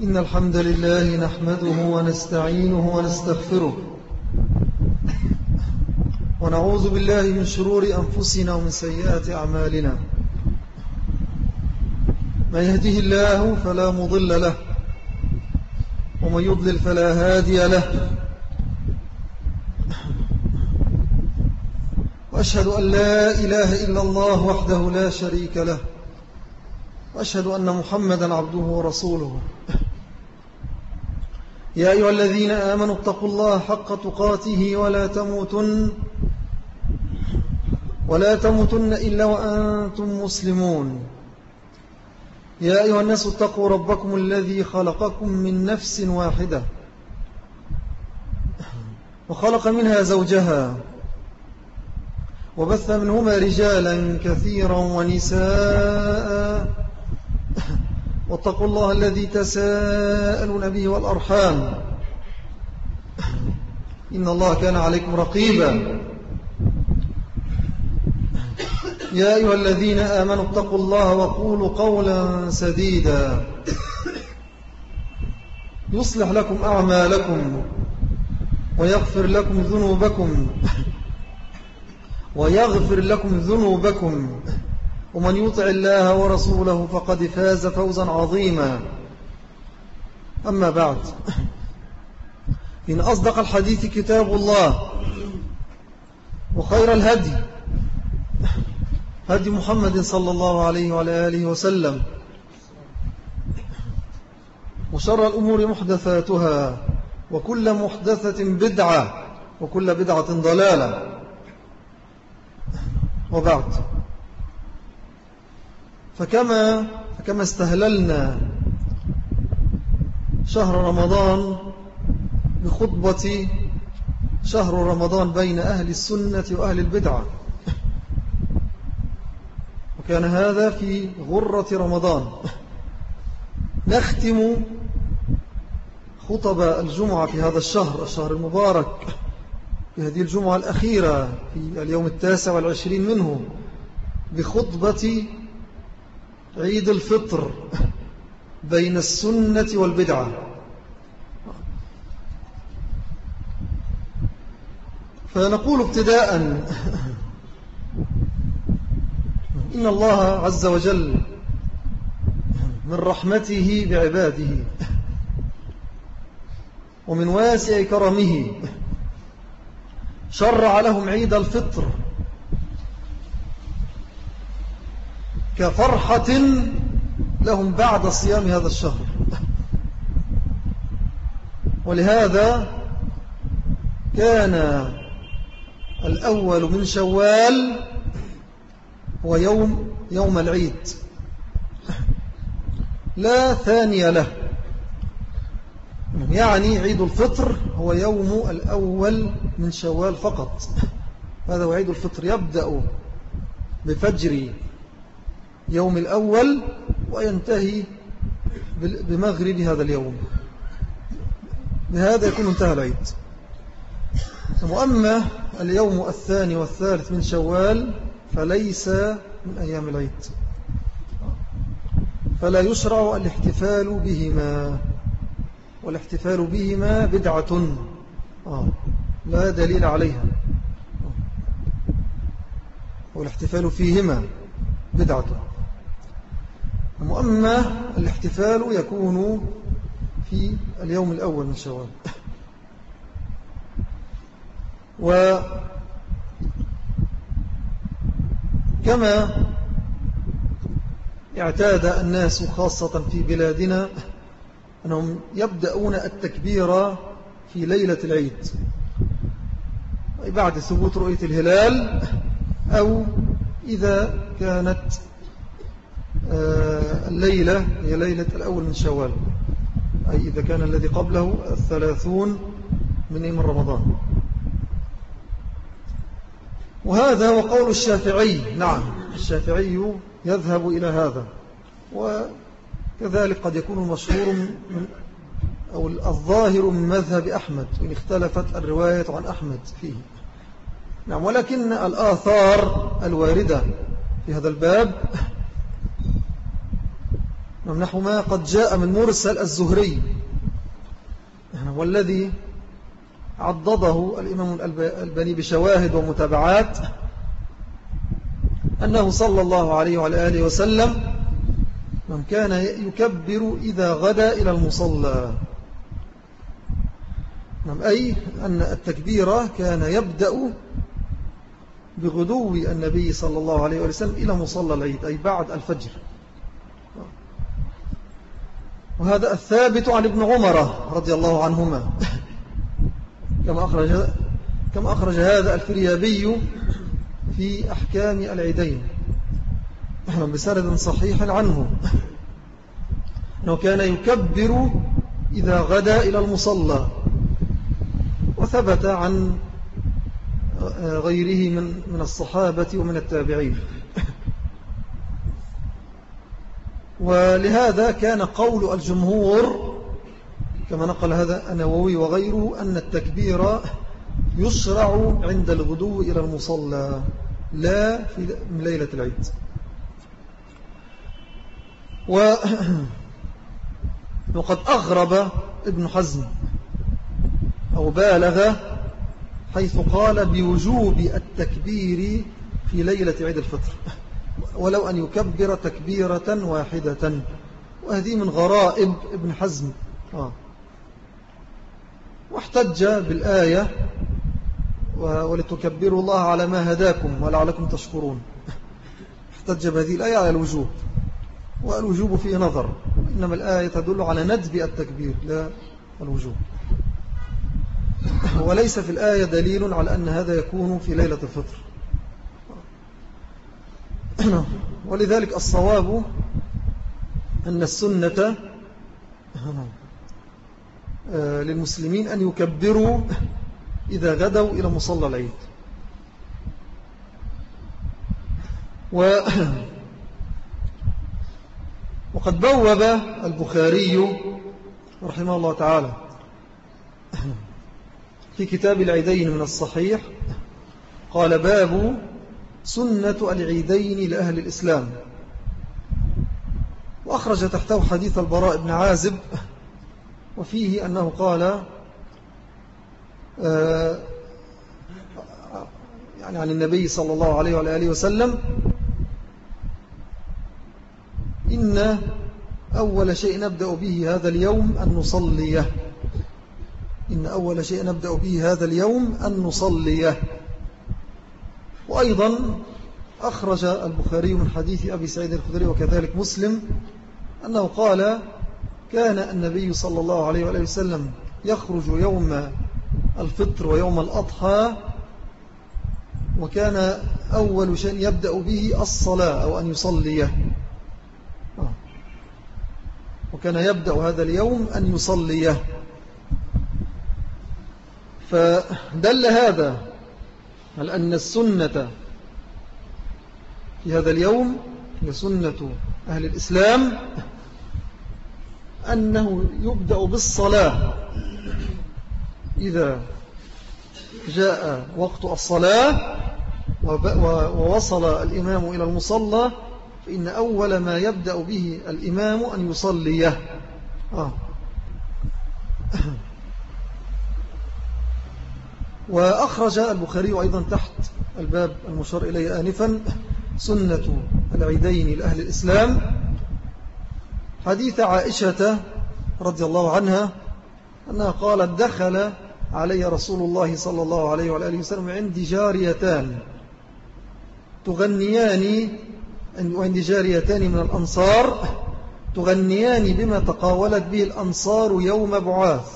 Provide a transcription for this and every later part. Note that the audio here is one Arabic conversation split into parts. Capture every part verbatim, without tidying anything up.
إن الحمد لله نحمده ونستعينه ونستغفره ونعوذ بالله من شرور أنفسنا ومن سيئات أعمالنا. من يهده الله فلا مضل له ومن يضلل فلا هادي له. وأشهد أن لا إله إلا الله وحده لا شريك له، وأشهد أن محمدا عبده ورسوله. يا أيها الذين آمنوا اتقوا الله حق تقاته ولا تموتن ولا تموتن إلا وأنتم مسلمون. يا أيها الناس اتقوا ربكم الذي خلقكم من نفس واحدة وخلق منها زوجها وبث منهما رجالا كثيرا ونساء، واتقوا الله الذي تساءلون به والأرحام إن الله كان عليكم رقيبا. يا أيها الذين آمنوا اتقوا الله وقولوا قولا سديدا يصلح لكم أعمالكم ويغفر لكم ذنوبكم ويغفر لكم ذنوبكم ومن يطع الله ورسوله فقد فاز فوزا عظيما. أما بعد، إن أصدق الحديث كتاب الله، وخير الهدي هدي محمد صلى الله عليه وعلى آله وسلم، وشر الأمور محدثاتها، وكل محدثة بدعة، وكل بدعة ضلالة. وبعد، فكما, فكما استهللنا شهر رمضان بخطبة شهر رمضان بين أهل السنة وأهل البدعة، وكان هذا في غرة رمضان، نختم خطب الجمعة في هذا الشهر الشهر المبارك في هذه الجمعة الأخيرة في اليوم التاسع والعشرين منه بخطبة عيد الفطر بين السنة والبدعة. فنقول ابتداء إن الله عز وجل من رحمته بعباده ومن واسع كرمه شرع لهم عيد الفطر كفرحة لهم بعد صيام هذا الشهر. ولهذا كان الأول من شوال هو يوم يوم العيد لا ثاني له، يعني عيد الفطر هو يوم الأول من شوال فقط. هذا هو عيد الفطر، يبدأ بفجر يوم الأول وينتهي بمغرب هذا اليوم. بهذا يكون انتهى العيد. وأما اليوم الثاني والثالث من شوال فليس من أيام العيد، فلا يشرع الاحتفال بهما، والاحتفال بهما بدعة آه لا دليل عليها، والاحتفال فيهما بدعة. وأما الاحتفال يكون في اليوم الأول من شوال. وكما اعتاد الناس خاصة في بلادنا أنهم يبدأون التكبير في ليلة العيد بعد ثبوت رؤية الهلال، أو إذا كانت الليلة هي ليلة الأول من شوال، أي إذا كان الذي قبله الثلاثون من يوم رمضان. وهذا وقول الشافعي، نعم الشافعي يذهب إلى هذا، وكذلك قد يكون مشهور من أو الظاهر من مذهب أحمد، وإن اختلفت الرواية عن أحمد فيه. نعم، ولكن الآثار الواردة في هذا الباب نحو ما قد جاء من مرسل الزهري، والذي عضده الإمام الألباني بشواهد ومتابعات، أنه صلى الله عليه وعلى آله وسلم من كان يكبر إذا غدا إلى المصلى، أي أن التكبير كان يبدأ بغدو النبي صلى الله عليه وسلم إلى مصلى العيد، أي بعد الفجر. وهذا الثابت عن ابن عمر رضي الله عنهما، كما أخرج, كما أخرج هذا الفريابي في أحكام العيدين بسند صحيح عنه، أنه كان يكبر إذا غدا إلى المصلى. وثبت عن غيره من من الصحابة ومن التابعين. ولهذا كان قول الجمهور كما نقل هذا النووي وغيره أن التكبير يشرع عند الغدو إلى المصلى لا في من ليلة العيد. وقد أغرب ابن حزم أو بالغ حيث قال بوجوب التكبير في ليلة عيد الفطر ولو أن يكبر تكبيرة واحدة، وهذه من غرائب ابن حزم. آه. واحتج بالآية ولتكبروا الله على ما هداكم ولعلكم تشكرون، احتج بهذه الآية على الوجوب، والوجوب فيه نظر، إنما الآية تدل على ندب التكبير لا الوجوب، وليس في الآية دليل على أن هذا يكون في ليلة الفطر. ولذلك الصواب أن السنة للمسلمين أن يكبروا إذا غدوا إلى مصلى العيد. و وقد بوب البخاري رحمه الله تعالى في كتاب العيدين من الصحيح قال باب سنة العيدين لأهل الإسلام، وأخرج تحته حديث البراء بن عازب، وفيه أنه قال آه يعني عن النبي صلى الله عليه وآله وسلم إن أول شيء نبدأ به هذا اليوم أن نصليه إن أول شيء نبدأ به هذا اليوم أن نصليه. وأيضا أخرج البخاري من حديث أبي سعيد الخدري وكذلك مسلم أنه قال كان النبي صلى الله عليه وآله وسلم يخرج يوم الفطر ويوم الأضحى، وكان أول شيء يبدأ به الصلاة أو أن يصليه، وكان يبدأ هذا اليوم أن يصليه. فدل هذا على أن السنة في هذا اليوم هي سنة أهل الإسلام أنه يبدأ بالصلاة إذا جاء وقت الصلاة ووصل الإمام إلى المصلى، فإن أول ما يبدأ به الإمام أن يصليه. آه. وأخرج البخاري أيضا تحت الباب المشار إليه آنفا سنة العيدين لأهل الإسلام حديث عائشة رضي الله عنها أنها قالت دخل علي رسول الله صلى الله عليه وآله وسلم عندي جاريتان تغنيان وعندي جاريتان من الأنصار تغنيان بما تقاولت به الأنصار يوم بعاث.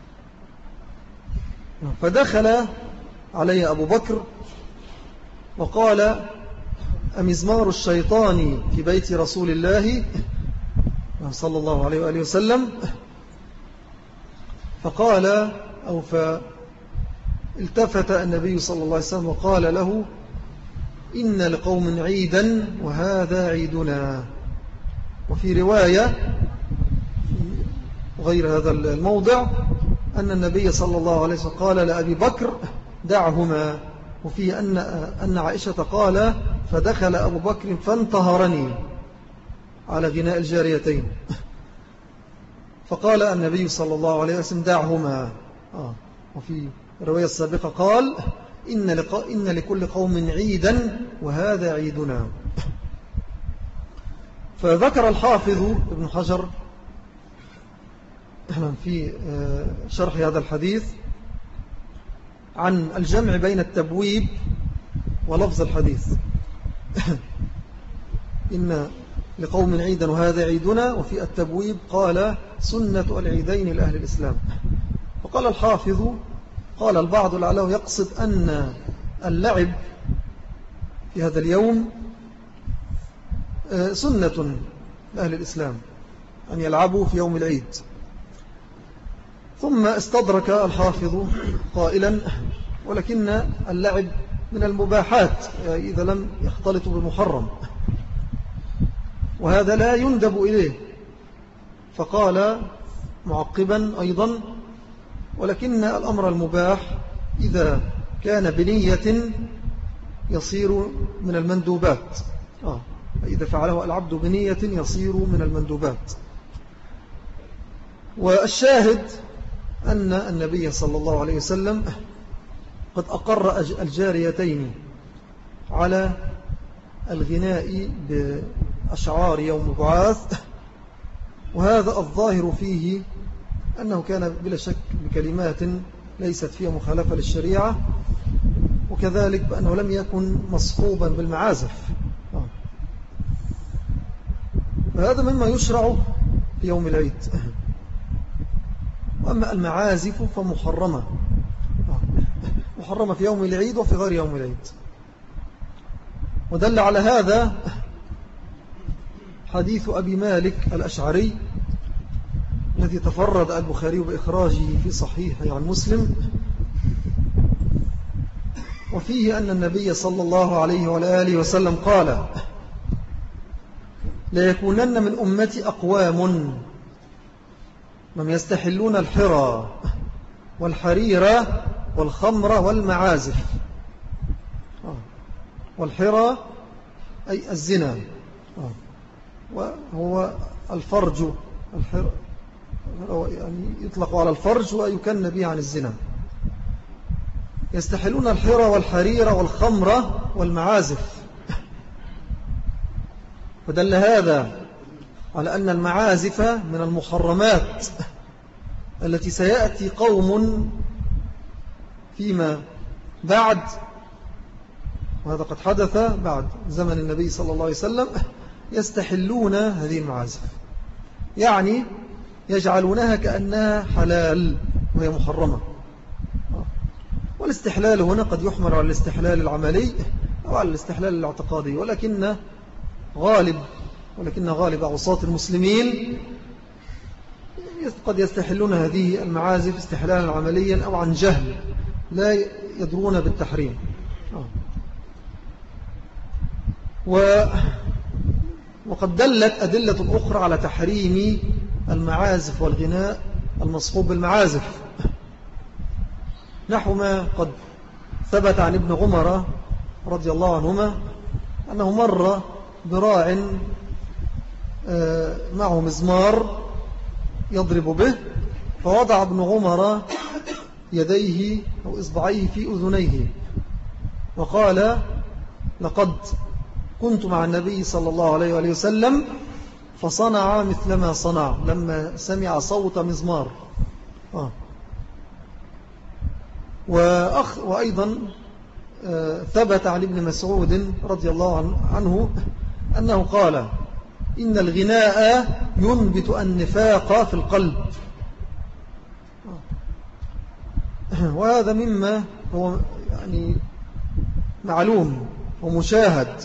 فدخل علي أبو بكر وقال أمزمار الشيطان في بيت رسول الله صلى الله عليه وآله وسلم؟ فقال أو فالتفت النبي صلى الله عليه وسلم وقال له إن لقوم عيدا وهذا عيدنا. وفي رواية غير هذا الموضع أن النبي صلى الله عليه وسلم قال لأبي بكر دعهما، وفيه أن, أن عائشة قال فدخل أبو بكر فانتهرني على غناء الجاريتين. فقال النبي صلى الله عليه وسلم دعهما. آه وفي الرواية السابقة قال إن, إن لكل قوم عيدا وهذا عيدنا. فذكر الحافظ ابن حجر في شرح هذا الحديث عن الجمع بين التبويب ولفظ الحديث. إن لقوم عيدا وهذا عيدنا، وفي التبويب قال سنة العيدين لأهل الإسلام. فقال الحافظ قال البعض لعله يقصد أن اللعب في هذا اليوم سنة لأهل الإسلام أن يلعبوا في يوم العيد. ثم استدرك الحافظ قائلا ولكن اللعب من المباحات إذا لم يختلط بالمحرم، وهذا لا يندب إليه. فقال معقبا أيضا ولكن الأمر المباح إذا كان بنية يصير من المندوبات. آه. إذا فعله العبد بنية يصير من المندوبات. والشاهد أن النبي صلى الله عليه وسلم قد أقر الجاريتين على الغناء بأشعار يوم بعاث، وهذا الظاهر فيه أنه كان بلا شك بكلمات ليست فيها مخالفة للشريعة، وكذلك بأنه لم يكن مصحوبا بالمعازف. فهذا مما يشرع في يوم العيد. وأما المعازف فمحرمة، محرمة في يوم العيد وفي غير يوم العيد. ودل على هذا حديث أبي مالك الأشعري الذي تفرد البخاري بإخراجه في صحيحه عن مسلم، وفيه أن النبي صلى الله عليه وآله وسلم قال لا يكونن من أمتي أقوام من يستحلون الحرى والحرير والخمر والمعازف. والحرى أي الزنا، وهو الفرج، الحرى يعني يطلق على الفرج ويكن به عن الزنا. يستحلون الحرى والحرير والخمر والمعازف. ودل هذا على أن المعازف من المحرمات التي سيأتي قوم فيما بعد، وهذا قد حدث بعد زمن النبي صلى الله عليه وسلم، يستحلون هذه المعازف، يعني يجعلونها كأنها حلال وهي محرمة. والاستحلال هنا قد يحمل على الاستحلال العملي أو على الاستحلال الاعتقادي، ولكن غالب ولكن غالب عصاة المسلمين قد يستحلون هذه المعازف استحلالا عمليا أو عن جهل لا يدرون بالتحريم. و وقد دلت أدلة أخرى على تحريم المعازف والغناء المصحوب بالمعازف، نحو ما قد ثبت عن ابن عمر رضي الله عنهما أنه مر براع معه مزمار يضرب به، فوضع ابن عمر يديه أو إصبعيه في أذنيه وقال لقد كنت مع النبي صلى الله عليه وآله وسلم فصنع مثل ما صنع لما سمع صوت مزمار. آه. وأخ وأيضا آه ثبت عن ابن مسعود رضي الله عنه أنه قال إن الغناء ينبت النفاق في القلب. آه. وهذا مما هو يعني معلوم ومشاهد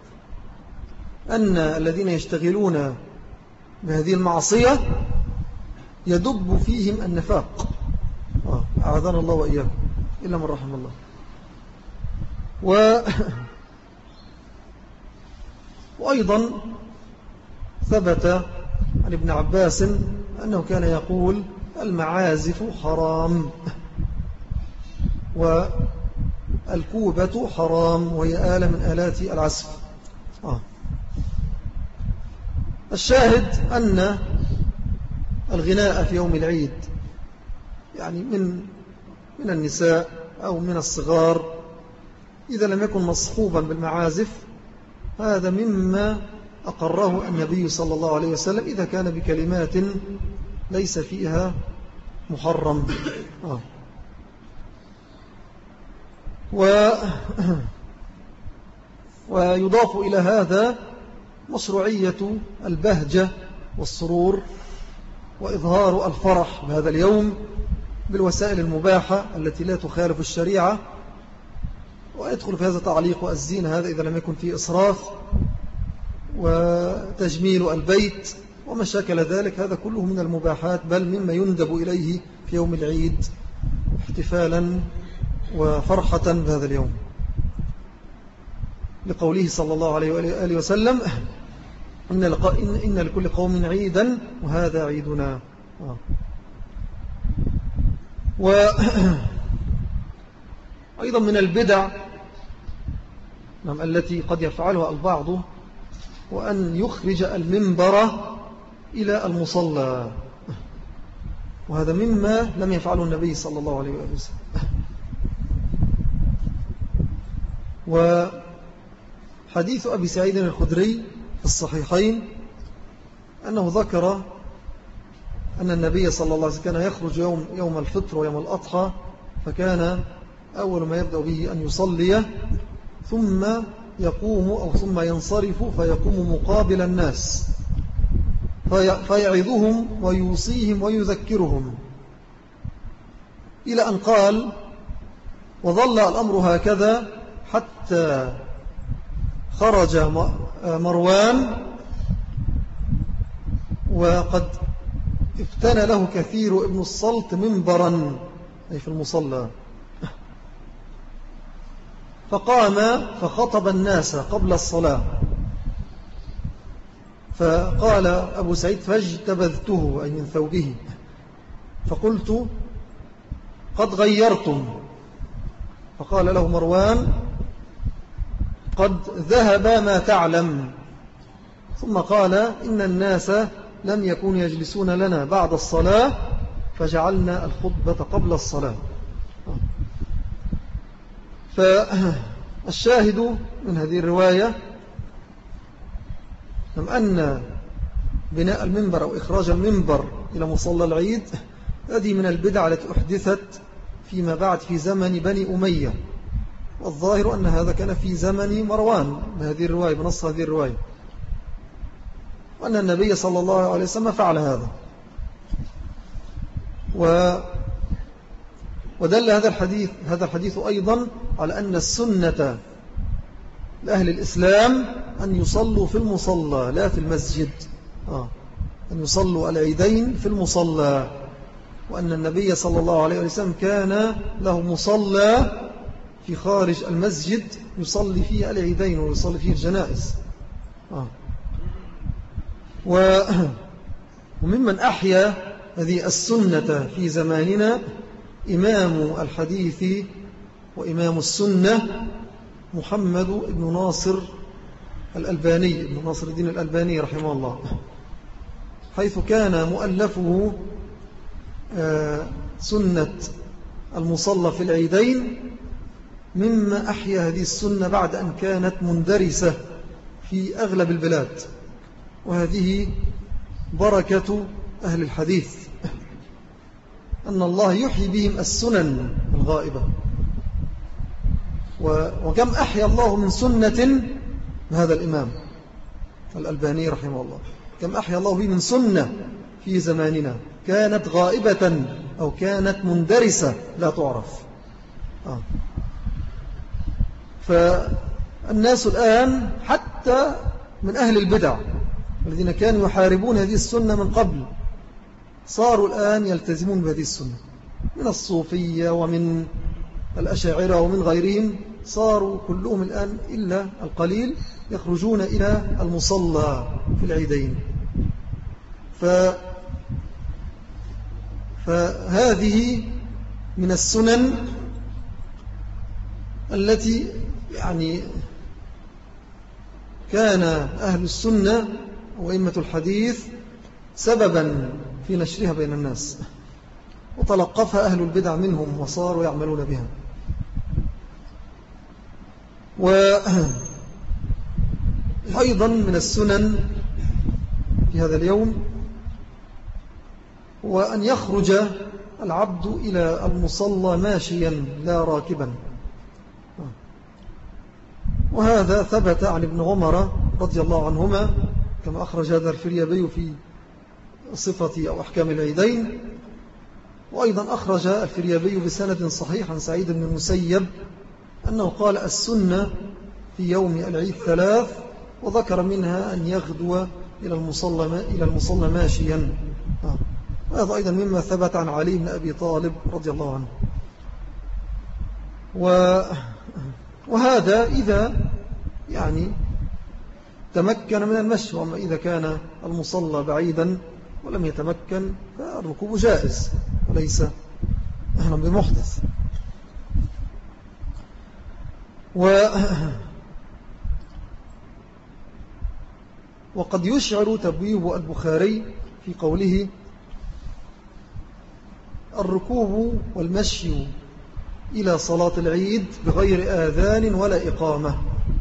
أن الذين يشتغلون بهذه المعصية يدب فيهم النفاق. آه. أعاذنا الله وإياكم إلا من رحم الله. و... وأيضا ثبت عن ابن عباس أنه كان يقول المعازف حرام والكوبة حرام وهي آلة من آلات العزف. آه. الشاهد أن الغناء في يوم العيد يعني من من النساء أو من الصغار إذا لم يكن مصحوبا بالمعازف هذا مما أقره النبي صلى الله عليه وسلم إذا كان بكلمات ليس فيها محرم. آه. و ويضاف إلى هذا مشروعية البهجة والسرور وإظهار الفرح بهذا اليوم بالوسائل المباحة التي لا تخالف الشريعة. ويدخل في هذا تعليق الزينة هذا إذا لم يكن فيه إسراف، وتجميل البيت وما شاكل ذلك، هذا كله من المباحات بل مما يندب إليه في يوم العيد احتفالا وفرحة بهذا اليوم، لقوله صلى الله عليه وآله وسلم إن, إن لكل قوم عيدا وهذا عيدنا. آه. وأيضا من البدع التي قد يفعلها البعض وأن يخرج المنبر إلى المصلى، وهذا مما لم يفعله النبي صلى الله عليه وسلم. وحديث أبي سعيد الخدري في الصحيحين أنه ذكر أن النبي صلى الله عليه وسلم كان يخرج يوم, يوم الفطر ويوم الأضحى، فكان أول ما يبدأ به أن يصلي ثم يقوم أو ثم ينصرف فيقوم مقابل الناس فيعظهم ويوصيهم ويذكرهم، إلى أن قال وظل الأمر هكذا حتى خرج مروان وقد ابتنى له كثير ابن الصلت منبرا أي في المصلى، فقام فخطب الناس قبل الصلاة، فقال أبو سعيد فاجتبذته أي من ثوبه فقلت قد غيرتم، فقال له مروان قد ذهب ما تعلم، ثم قال إن الناس لم يكونوا يجلسون لنا بعد الصلاة فجعلنا الخطبة قبل الصلاة. فالشاهد من هذه الرواية أن بناء المنبر أو إخراج المنبر إلى مصلى العيد هذه من البدع التي أحدثت فيما بعد في زمن بني أمية، والظاهر أن هذا كان في زمن مروان بهذه الرواية بنص هذه الرواية، وأن النبي صلى الله عليه وسلم فعل هذا. و ودل هذا الحديث هذا الحديث أيضا على أن السنة لأهل الإسلام أن يصلوا في المصلى لا في المسجد، آه. أن يصلوا العيدين في المصلى، وأن النبي صلى الله عليه وسلم كان له مصلى في خارج المسجد يصلي فيه العيدين ويصلي فيه الجنائز. آه. وممن أحيا هذه السنة في زماننا إمام الحديث وإمام السنة محمد بن ناصر الألباني ابن ناصر الدين الألباني رحمه الله، حيث كان مؤلفه سنة المصلى في العيدين مما أحيا هذه السنة بعد أن كانت مندرسة في أغلب البلاد، وهذه بركة أهل الحديث أن الله يحيي بهم السنن الغائبة. وكم أحيا الله من سنة هذا الإمام الألباني رحمه الله، كم أحيا الله به من سنة في زماننا كانت غائبة أو كانت مندرسة لا تعرف. آه. فالناس الآن حتى من أهل البدع الذين كانوا يحاربون هذه السنة من قبل صاروا الآن يلتزمون بهذه السنة، من الصوفية ومن الأشاعرة ومن غيرهم، صاروا كلهم الآن إلا القليل يخرجون إلى المصلى في العيدين. ف فهذه من السنن التي يعني كان أهل السنة وإمة الحديث سببا في نشرها بين الناس، وتلقفها أهل البدع منهم وصاروا يعملون بها. وأيضا من السنن في هذا اليوم وأن يخرج العبد إلى المصلى ماشيا لا راكبا، وهذا ثبت عن ابن عمر رضي الله عنهما كما أخرج هذا الفريابي في صفة أو أحكام العيدين. وأيضا أخرج الفريابي بسند صحيح عن سعيد بن المسيب أنه قال السنة في يوم العيد ثلاث، وذكر منها أن يغدو إلى المصلى إلى المصلى ماشيا. وهذا أيضا مما ثبت عن علي بن أبي طالب رضي الله عنه. وهذا إذا يعني تمكن من المشي، وأما إذا كان المصلى بعيدا ولم يتمكن فالركوب جائز وليس أهلا بمحدث. و وقد يشعر تبويب البخاري في قوله الركوب والمشي إلى صلاة العيد بغير آذان ولا إقامة،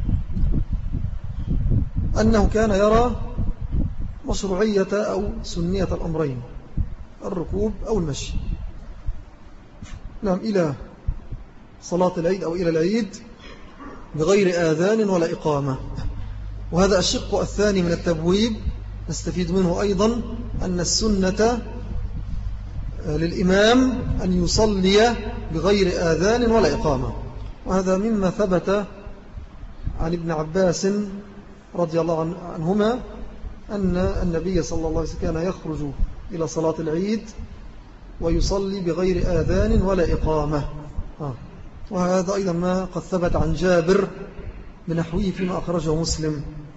أنه كان يرى مشروعية أو سنية الأمرين، الركوب أو المشي، نعم، إلى صلاة العيد أو إلى العيد بغير آذان ولا إقامة. وهذا الشق الثاني من التبويب نستفيد منه أيضا أن السنة للإمام أن يصلي بغير آذان ولا إقامة. وهذا مما ثبت عن ابن عباس رضي الله عنهما أن النبي صلى الله عليه وسلم كان يخرج إلى صلاة العيد ويصلي بغير آذان ولا إقامة. وهذا أيضا ما قد ثبت عن جابر بنحوه فيما أخرجه مسلم.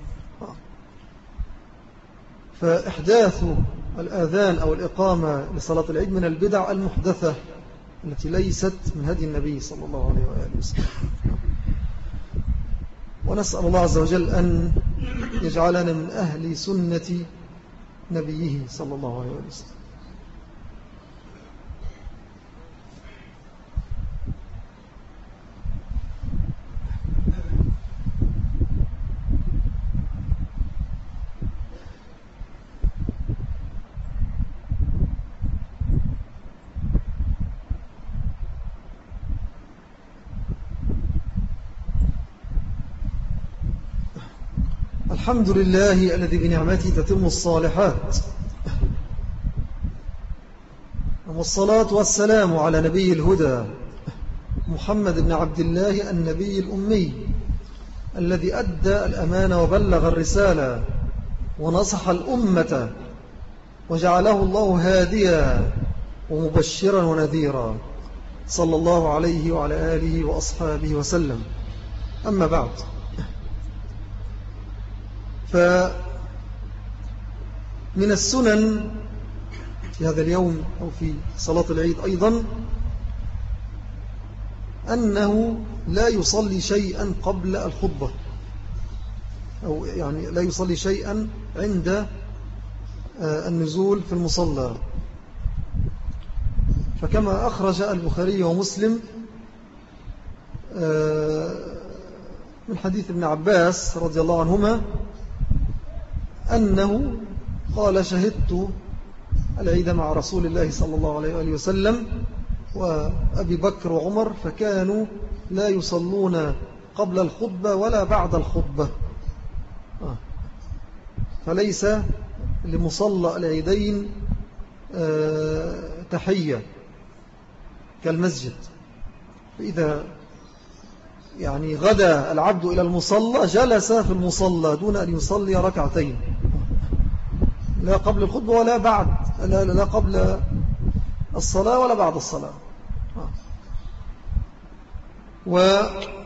فإحداث الآذان أو الإقامة لصلاة العيد من البدع المحدثة التي ليست من هدي النبي صلى الله عليه وآله وسلم. ونسأل الله عز وجل أن يجعلنا من أهل سنة نبيه صلى الله عليه وآله وسلم. الحمد لله الذي بنعمته تتم الصالحات، والصلاة والسلام على نبي الهدى محمد بن عبد الله النبي الأمي الذي أدى الأمانة وبلغ الرسالة ونصح الأمة وجعله الله هاديا ومبشرا ونذيرا، صلى الله عليه وعلى آله وأصحابه وسلم. أما بعد، فمن السنن في هذا اليوم أو في صلاة العيد أيضا أنه لا يصلي شيئا قبل الخطبة، أو يعني لا يصلي شيئا عند النزول في المصلى. فكما أخرج البخاري ومسلم من حديث ابن عباس رضي الله عنهما أنه قال شهدت العيد مع رسول الله صلى الله عليه وآله وسلم وأبي بكر وعمر فكانوا لا يصلون قبل الخطبة ولا بعد الخطبة، فليس لمصلى العيدين تحية كالمسجد. فإذا يعني غدا العبد إلى المصلى جلس في المصلى دون أن يصلي ركعتين، لا قبل الخطبة ولا بعد، لا, لا قبل الصلاة ولا بعد الصلاة. و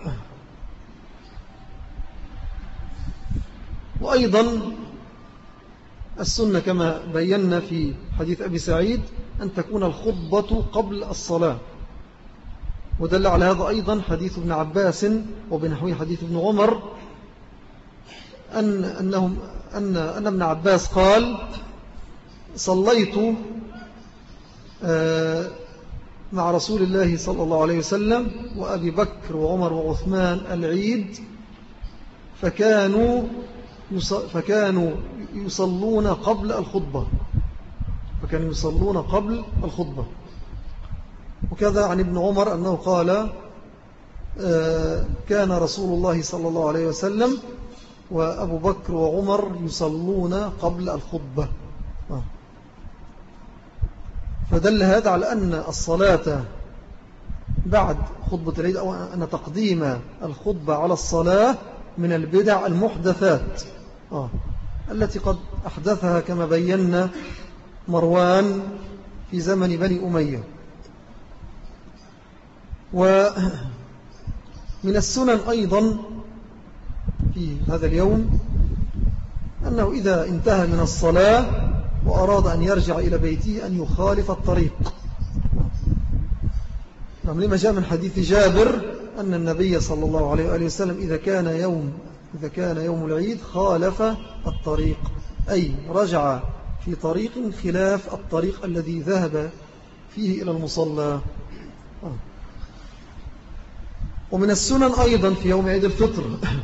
وأيضا السنة كما بينا في حديث أبي سعيد أن تكون الخطبة قبل الصلاة، ودل على هذا أيضا حديث ابن عباس وبنحوي حديث ابن عمر أن, أنهم أن, أن ابن عباس قال صليت مع رسول الله صلى الله عليه وسلم وأبي بكر وعمر وعثمان العيد فكانوا فكانوا يصلون قبل الخطبة فكانوا يصلون قبل الخطبة. وكذا عن ابن عمر أنه قال كان رسول الله صلى الله عليه وسلم وأبو بكر وعمر يصلون قبل الخطبة. فدل هذا على أن الصلاة بعد خطبة العيد أو أن تقديم الخطبة على الصلاة من البدع المحدثات آه. التي قد أحدثها كما بينا مروان في زمن بني أمية. ومن السنن أيضا في هذا اليوم أنه إذا انتهى من الصلاة وأراد أن يرجع إلى بيته أن يخالف الطريق. نعم، لما جاء من حديث جابر أن النبي صلى الله عليه وآله وسلم إذا كان يوم إذا كان يوم العيد خالف الطريق، أي رجع في طريق خلاف الطريق الذي ذهب فيه إلى المصلى. ومن السنن أيضا في يوم عيد الفطر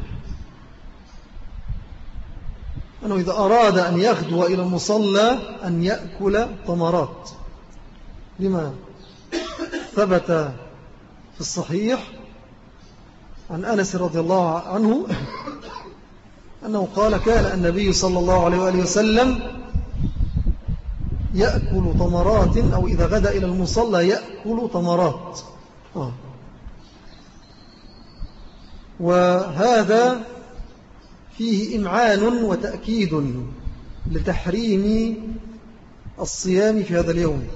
أنه إذا أراد أن يغدو إلى المصلى أن يأكل تمرات، لما ثبت في الصحيح عن أنس رضي الله عنه أنه قال كان النبي صلى الله عليه وآله وسلم يأكل تمرات، أو إذا غدا إلى المصلى يأكل تمرات. آه. وهذا فيه إمعان وتأكيد لتحريم الصيام في هذا اليوم.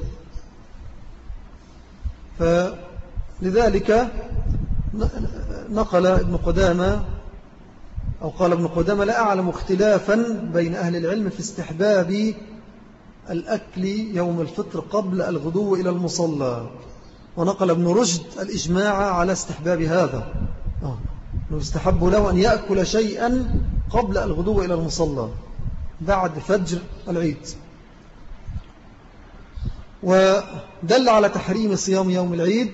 فلذلك نقل ابن قدامة أو قال ابن قدامة لا أعلم اختلافا بين أهل العلم في استحباب الأكل يوم الفطر قبل الغدو إلى المصلى. ونقل ابن رشد الإجماع على استحباب هذا، يستحب له أن يأكل شيئا قبل الغدو إلى المصلى بعد فجر العيد. ودل على تحريم صيام يوم العيد،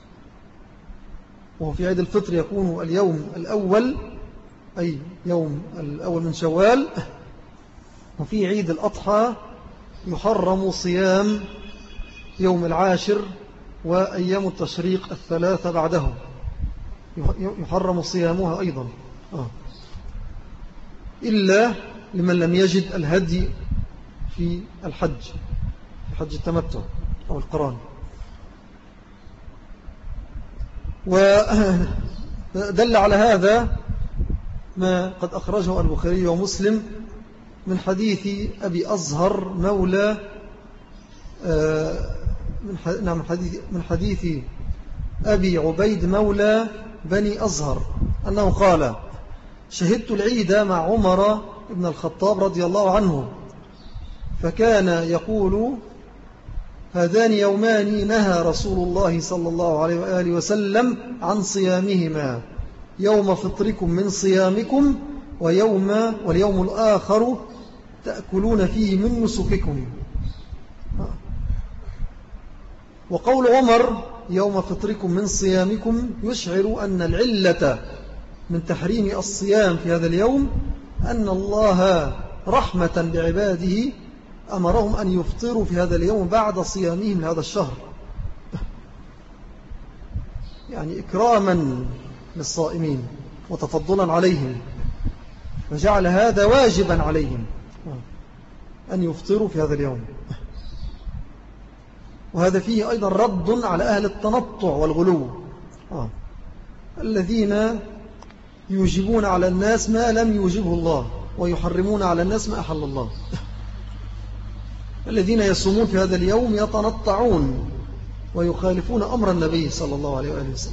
وهو في عيد الفطر يكون اليوم الأول أي يوم الأول من شوال. وفي عيد الأضحى يحرم صيام يوم العاشر وأيام التشريق الثلاثة بعده يحرم صيامها أيضا آه. إلا لمن لم يجد الهدي في الحج في حج التمتع أو القران. ودل على هذا ما قد أخرجه البخاري ومسلم من حديث أبي أزهر مولى نعم حديث من حديث أبي عبيد مولى بني أزهر أنه قال شهدت العيد مع عمر بن الخطاب رضي الله عنه فكان يقول هذان يومان نهى رسول الله صلى الله عليه وآله وسلم عن صيامهما، يوم فطركم من صيامكم ويوم واليوم الآخر تأكلون فيه من نسككم. وقول عمر يوم فطركم من صيامكم يشعر أن العلة من تحريم الصيام في هذا اليوم أن الله رحمة بعباده أمرهم أن يفطروا في هذا اليوم بعد صيامهم هذا الشهر، يعني إكراما للصائمين وتفضلا عليهم، وجعل هذا واجبا عليهم أن يفطروا في هذا اليوم. وهذا فيه أيضا رد على أهل التنطع والغلو آه. الذين يوجبون على الناس ما لم يوجبه الله ويحرمون على الناس ما أحل الله. الذين يصومون في هذا اليوم يتنطعون ويخالفون أمر النبي صلى الله عليه وآله وسلم.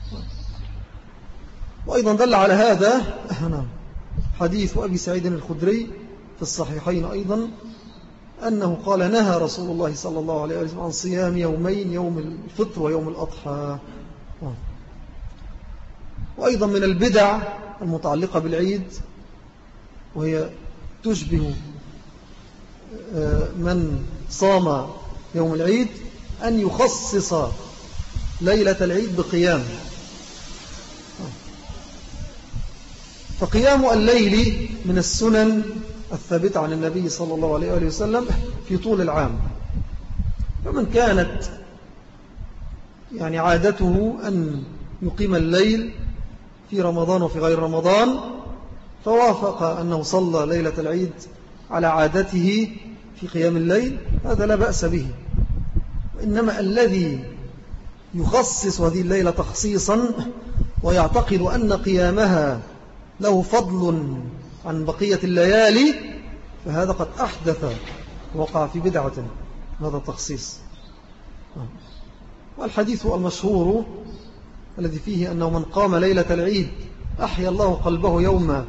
وأيضا دل على هذا حديث أبي سعيد الخدري في الصحيحين أيضا أنه قال نهى رسول الله صلى الله عليه وسلم عن صيام يومين، يوم الفطر ويوم الأضحى. وأيضا من البدع المتعلقة بالعيد وهي تشبه من صام يوم العيد أن يخصص ليلة العيد بقيام. فقيام الليل من السنن الثابتة عن النبي صلى الله عليه وآله وسلم في طول العام. فمن كانت يعني عادته أن يقيم الليل في رمضان وفي غير رمضان، فوافق أنه صلى ليلة العيد على عادته في قيام الليل، هذا لا بأس به. إنما الذي يخصص هذه الليلة تخصيصا ويعتقد أن قيامها له فضل عن بقية الليالي، فهذا قد أحدث وقع في بدعة هذا التخصيص. والحديث المشهور الذي فيه أنه من قام ليلة العيد أحيا الله قلبه يوم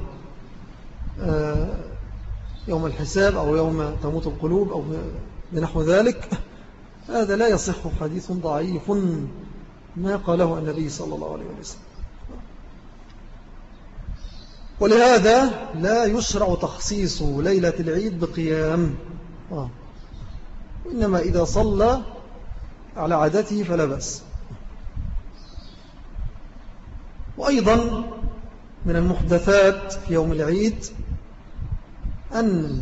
يوم الحساب أو يوم تموت القلوب أو بنحو ذلك، هذا لا يصح، حديث ضعيف ما قاله النبي صلى الله عليه وسلم. ولهذا لا يشرع تخصيص ليلة العيد بقيام، آه. وإنما إذا صلى على عادته فلا بأس. وأيضا من المحدثات في يوم العيد أن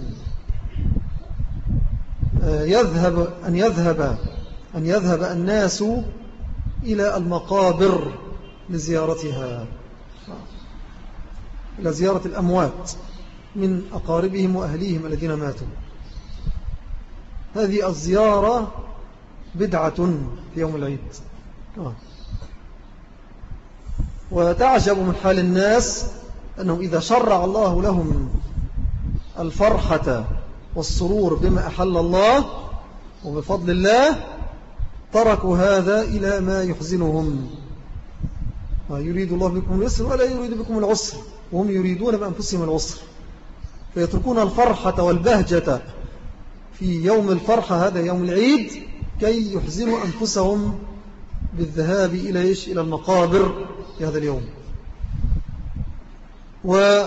يذهب أن يذهب أن يذهب الناس إلى المقابر لزيارتها، إلى زيارة الأموات من أقاربهم وأهليهم الذين ماتوا. هذه الزيارة بدعة في يوم العيد. وتعجب من حال الناس أنهم إذا شرع الله لهم الفرحة والسرور بما أحل الله وبفضل الله، تركوا هذا إلى ما يحزنهم. يريد الله بكم اليسر ولا يريد بكم العسر، وهم يريدون بأنفسهم العسر، فيتركون الفرحة والبهجة في يوم الفرحة، هذا يوم العيد، كي يحزنوا أنفسهم بالذهاب إلى إيش؟ إلى المقابر في هذا اليوم. و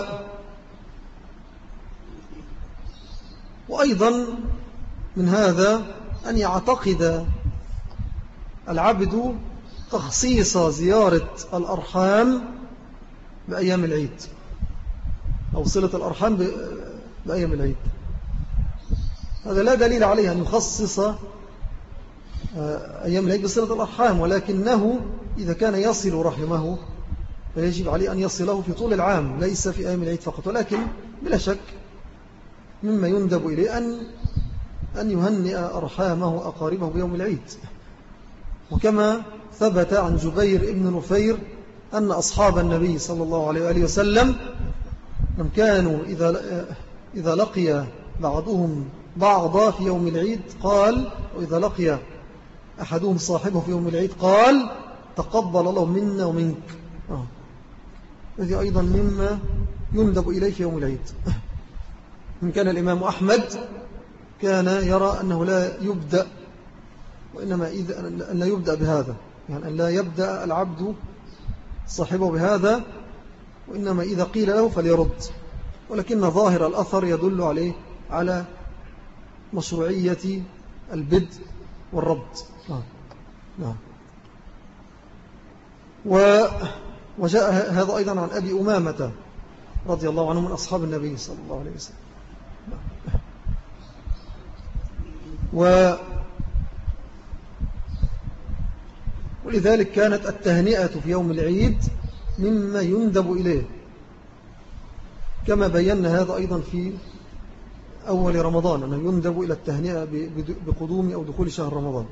وأيضا من هذا أن يعتقد العبد تخصيص زيارة الأرحام بأيام العيد أو صلة الأرحام بأيام العيد. هذا لا دليل عليه أن يخصص أيام العيد بصلة الأرحام، ولكنه إذا كان يصل رحمه فيجب عليه أن يصله في طول العام، ليس في أيام العيد فقط. ولكن بلا شك مما يندب إليه أن أن يهنئ أرحامه وأقاربه بيوم العيد. وكما ثبت عن جبير ابن نفير أن أصحاب النبي صلى الله عليه وآله وسلم لم كانوا إذا إذا لقي بعضهم بعضا في يوم العيد قال، وإذا لقي أحدهم صاحبه في يوم العيد قال: تقبل الله منا ومنك. آه. هذه أيضا مما يندب إليه في يوم العيد. إن كان الإمام أحمد كان يرى أنه لا يبدأ، وإنما إذا أن لا يبدأ بهذا، يعني أن لا يبدأ العبد صاحبه بهذا، وإنما إذا قيل له فليرد. ولكن ظاهر الأثر يدل عليه على مشروعية البدء والرد. نعم نعم. وجاء هذا أيضا عن أبي أمامة رضي الله عنه من أصحاب النبي صلى الله عليه وسلم. و ولذلك كانت التهنئة في يوم العيد مما يندب إليه، كما بينا هذا أيضا في أول رمضان أنه يندب إلى التهنئة بقدوم أو دخول شهر رمضان.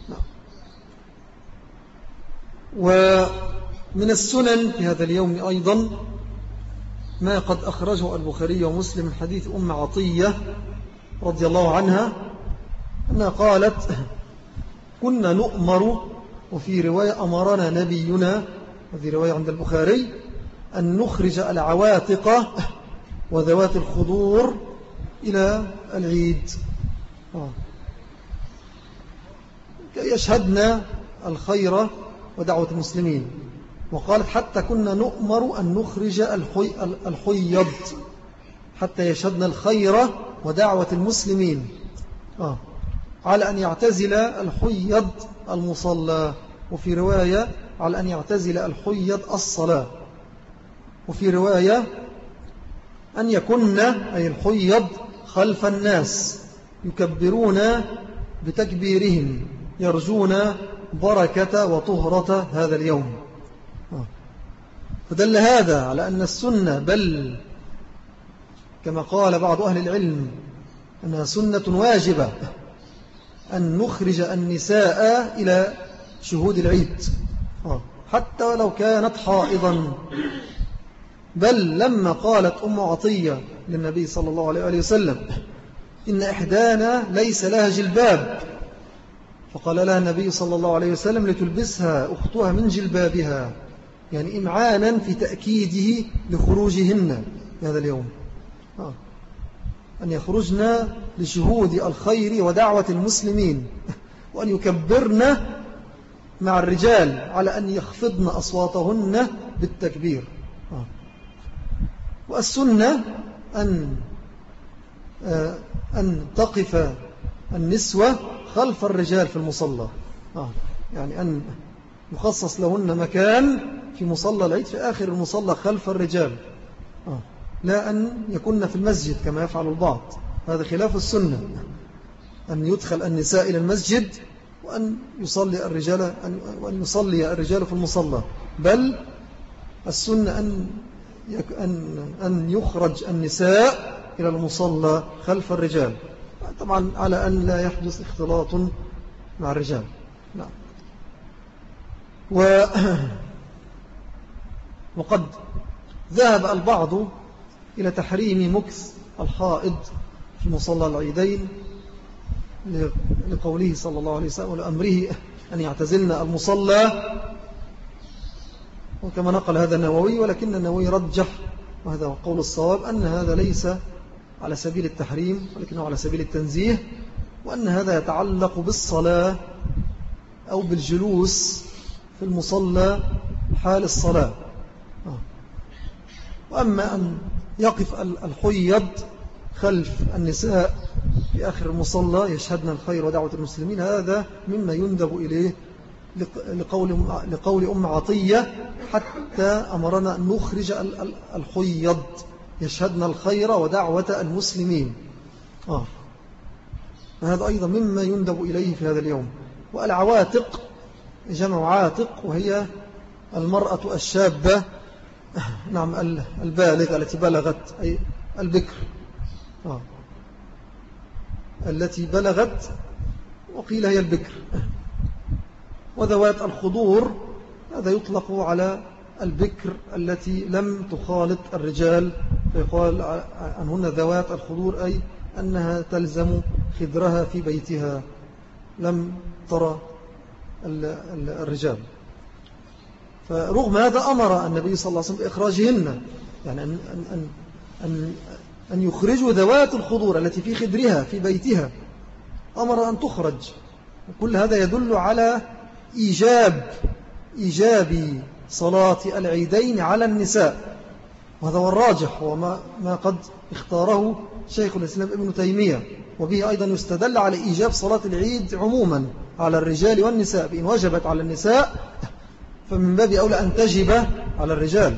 ومن السنن في هذا اليوم أيضا ما قد أخرجه البخاري ومسلم من حديث أم عطية رضي الله عنها أنها قالت: كنا نؤمر، وفي رواية أمرنا نبينا، وفي رواية عند البخاري، أن نخرج العواتق وذوات الخضور إلى العيد كي يشهدنا الخير ودعوة المسلمين. وقالت: حتى كنا نؤمر أن نخرج الحي الحيض حتى يشهدن الخير ودعوة المسلمين آه. على أن يعتزل الحيض المصلى، وفي رواية على أن يعتزل الحيض الصلاة، وفي رواية أن يكن أي الحيض خلف الناس يكبرون بتكبيرهم يرجون بركة وطهرة هذا اليوم. فدل هذا على أن السنة، بل كما قال بعض أهل العلم أنها سنة واجبة، أن نخرج النساء إلى شهود العيد حتى ولو كانت حائضا. بل لما قالت أم عطية للنبي صلى الله عليه وسلم إن إحدانا ليس لها جلباب، فقال لها النبي صلى الله عليه وسلم لتلبسها أختها من جلبابها، يعني إمعانا في تأكيده لخروجهن هذا اليوم، أن يخرجن لشهود الخير ودعوة المسلمين، وأن يكبرن مع الرجال على أن يخفضن أصواتهن بالتكبير. والسنة أن أن تقف النسوة خلف الرجال في المصلى، يعني أن يخصص لهن مكان في مصلى العيد في آخر المصلى خلف الرجال، لا أن يكون في المسجد كما يفعل البعض. هذا خلاف السنة، أن يدخل النساء إلى المسجد وأن يصلي الرجال وأن يصلي الرجال في المصلى، بل السنة أن أن أن يخرج النساء إلى المصلى خلف الرجال، طبعا على أن لا يحدث اختلاط مع الرجال. نعم. و وقد ذهب البعض إلى تحريم مكث الحائض في مصلى العيدين لقوله صلى الله عليه وسلم ولأمره أن يعتزلن المصلى، وكما نقل هذا النووي، ولكن النووي رجح، وهذا هو قول الصواب، أن هذا ليس على سبيل التحريم ولكنه على سبيل التنزيه، وأن هذا يتعلق بالصلاة أو بالجلوس في المصلى حال الصلاة. وأما أن يقف الحيض خلف النساء في آخر المصلى يشهدن الخير ودعوة المسلمين، هذا مما يندب إليه لقول, لقول أم عطية حتى أمرنا أن نخرج الحيض يشهدن الخير ودعوة المسلمين. آه. هذا أيضا مما يندب إليه في هذا اليوم. والعواتق جمع عاتق، وهي المرأة الشابة، نعم، البالغة التي بلغت، أي البكر آه. التي بلغت، وقيل هي البكر. وذوات الخضور هذا يطلق على البكر التي لم تخالط الرجال، فيقال عنهن ذوات الخضور، أي أنها تلزم خدرها في بيتها لم ترى الرجال. فرغم هذا أمر النبي صلى الله عليه وسلم بإخراجهن، يعني أن, أن, أن, أن يخرجوا ذوات الخضور التي في خدرها في بيتها، أمر أن تخرج. وكل هذا يدل على إيجاب إيجاب صلاة العيدين على النساء، وهذا هو الراجح، هو ما, ما قد اختاره شيخ الإسلام ابن تيمية، وبه أيضا يستدل على إيجاب صلاة العيد عموما على الرجال والنساء، بإن وجبت على النساء فمن باب أولى أن تجب على الرجال.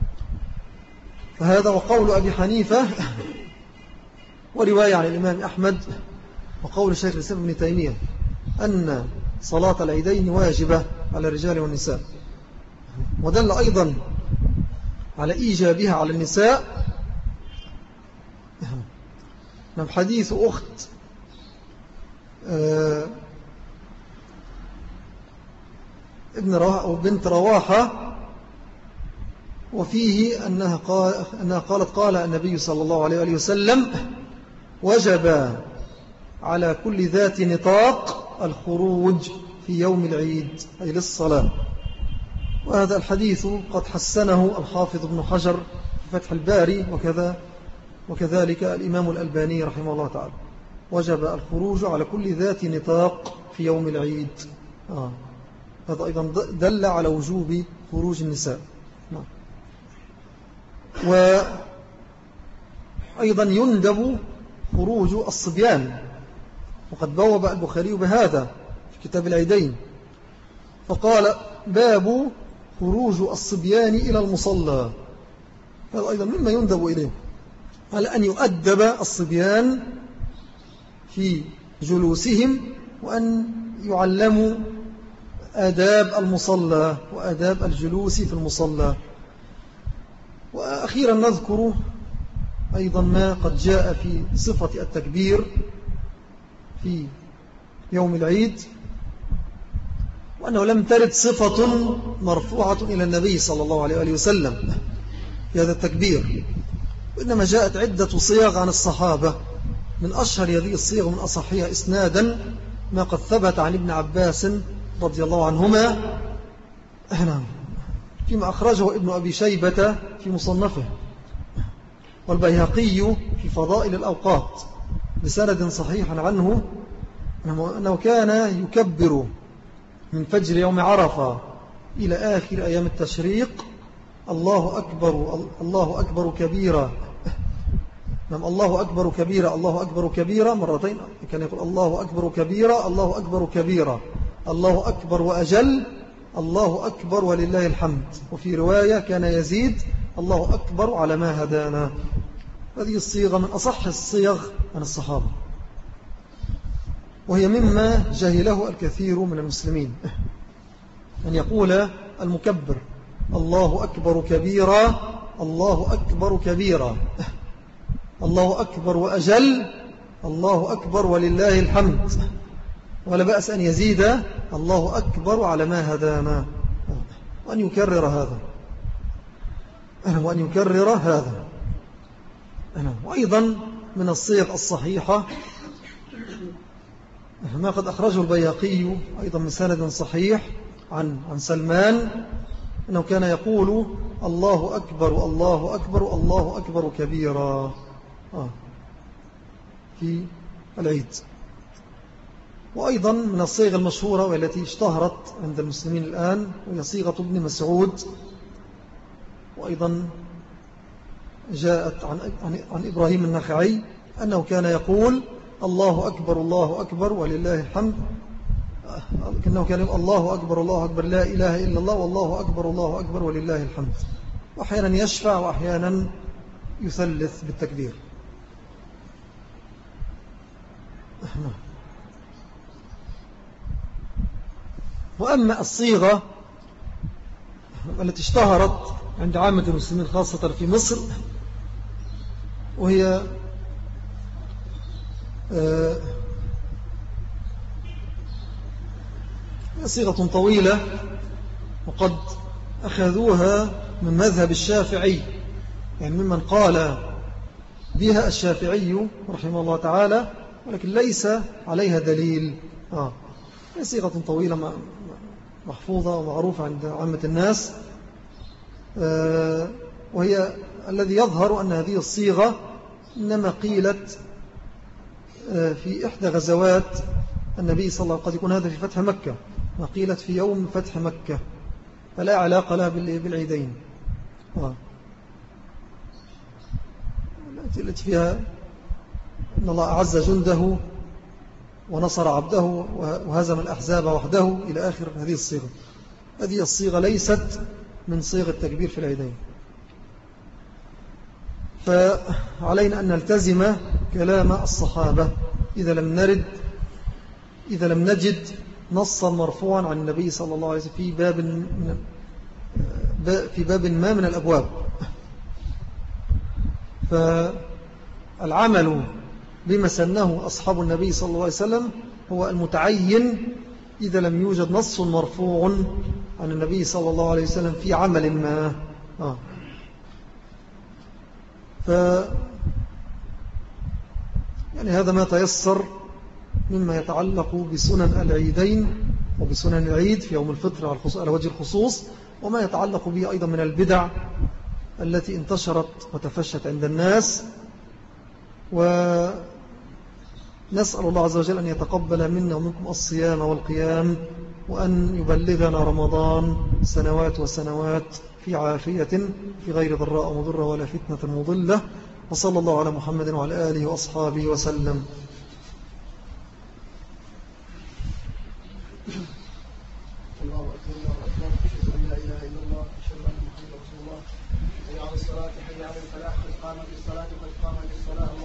فهذا وقول أبي حنيفة ورواية عن الإمام أحمد وقول شيخ الإسلام ابن تيمية أن صلاة العيدين واجبة على الرجال والنساء. ودل أيضا على إيجابها على النساء من حديث أخت ابن رواحة أو بنت رواحة، وفيه أنها, قال أنها قالت قال النبي صلى الله عليه وسلم وجب على كل ذات نطاق الخروج في يوم العيد أي للصلاة. وهذا الحديث قد حسنه الحافظ ابن حجر في فتح الباري، وكذا وكذلك الإمام الألباني رحمه الله تعالى. وجب الخروج على كل ذات نطاق في يوم العيد. آه. هذا أيضا دل على وجوب خروج النساء. و أيضا يندب خروج الصبيان، وقد بوب البخاري بهذا في كتاب العيدين، فقال باب خروج الصبيان إلى المصلى. هذا أيضا مما يندب إليه، على أن يؤدب الصبيان في جلوسهم، وأن يعلموا آداب المصلى وآداب الجلوس في المصلى. وأخيرا نذكر أيضا ما قد جاء في صفة التكبير في يوم العيد، وأنه لم ترد صفة مرفوعة إلى النبي صلى الله عليه وآله وسلم في هذا التكبير، وإنما جاءت عدة صيغ عن الصحابة. من أشهر هذه الصيغ من أصحها إسنادا ما قد ثبت عن ابن عباس رضي الله عنهما فيما أخرجه ابن أبي شيبة في مصنفه، والبيهقي في فضائل الأوقات بسند صحيح عنه أنه كان يكبر من فجر يوم عرفة إلى آخر أيام التشريق الله أكبر الله أكبر كبيرا. نعم، الله أكبر كبيرا الله أكبر كبيرا مرتين. كان يقول الله أكبر كبيرا الله أكبر كبيرا الله أكبر وأجل الله أكبر ولله الحمد. وفي رواية كان يزيد الله أكبر على ما هدانا. هذه الصيغة من أصح الصيغ عن الصحابة، وهي مما جهله الكثير من المسلمين، أن يقول المكبر الله أكبر كبيرا الله أكبر كبيرا الله أكبر وأجل الله أكبر ولله الحمد، ولا بأس أن يزيد الله أكبر على ما هدانا، وأن يكرر هذا وأن يكرر هذا. وأيضا من الصيغ الصحيحة ما قد أخرجه البيهقي أيضا من سند صحيح عن عن سلمان أنه كان يقول الله أكبر الله أكبر الله أكبر كبيرا آه في العيد. وأيضا من الصيغ المشهورة والتي اشتهرت عند المسلمين الآن وهي صيغة ابن مسعود، وأيضا جاءت عن, عن, عن إبراهيم النخعي أنه كان يقول الله أكبر الله أكبر ولله الحمد، كأنه كان يقول الله أكبر الله أكبر لا إله إلا الله والله أكبر الله أكبر ولله الحمد، وأحيانا يشفع وأحيانا يثلث بالتكبير. وأما الصيغة التي اشتهرت عند عامة المسلمين خاصة في مصر، وهي صيغة طويلة، وقد أخذوها من مذهب الشافعي، يعني ممن قال بها الشافعي رحمه الله تعالى، ولكن ليس عليها دليل. آه. هي صيغة طويلة محفوظة ومعروفة عند عامة الناس، آه وهي الذي يظهر أن هذه الصيغة إنما قيلت آه في إحدى غزوات النبي صلى الله عليه وسلم، قد يكون هذا في فتح مكة، ما قيلت في يوم فتح مكة، فلا علاقة لها بالعيدين. آه. التي فيها إن الله أعز جنده ونصر عبده وهزم الأحزاب وحده إلى آخر هذه الصيغة. هذه الصيغة ليست من صيغ التكبير في العيدين، فعلينا أن نلتزم كلام الصحابة إذا لم نرد إذا لم نجد نصا مرفوعا عن النبي صلى الله عليه وسلم في باب من في باب ما من الأبواب. فالعمل بما سنه أصحاب النبي صلى الله عليه وسلم هو المتعين إذا لم يوجد نص مرفوع عن النبي صلى الله عليه وسلم في عمل ما. آه. ف يعني هذا ما تيسر مما يتعلق بسنن العيدين وبسنن العيد في يوم الفطر على وجه الخصوص، وما يتعلق به أيضا من البدع التي انتشرت وتفشت عند الناس. ونسأل الله عز وجل أن يتقبل منا ومنكم الصيام والقيام، وأن يبلغنا رمضان سنوات وسنوات في عافية في غير ضراء مضرة ولا فتنة مضلة، وصلى الله على محمد وعلى آله وأصحابه وسلم. الله أكبر الله أكبر أشهد أن لا إله إلا الله أشهد أن محمدا رسول الله. حي على الصلاة حي على الفلاح قد قامت الصلاة قد قامت الصلاة.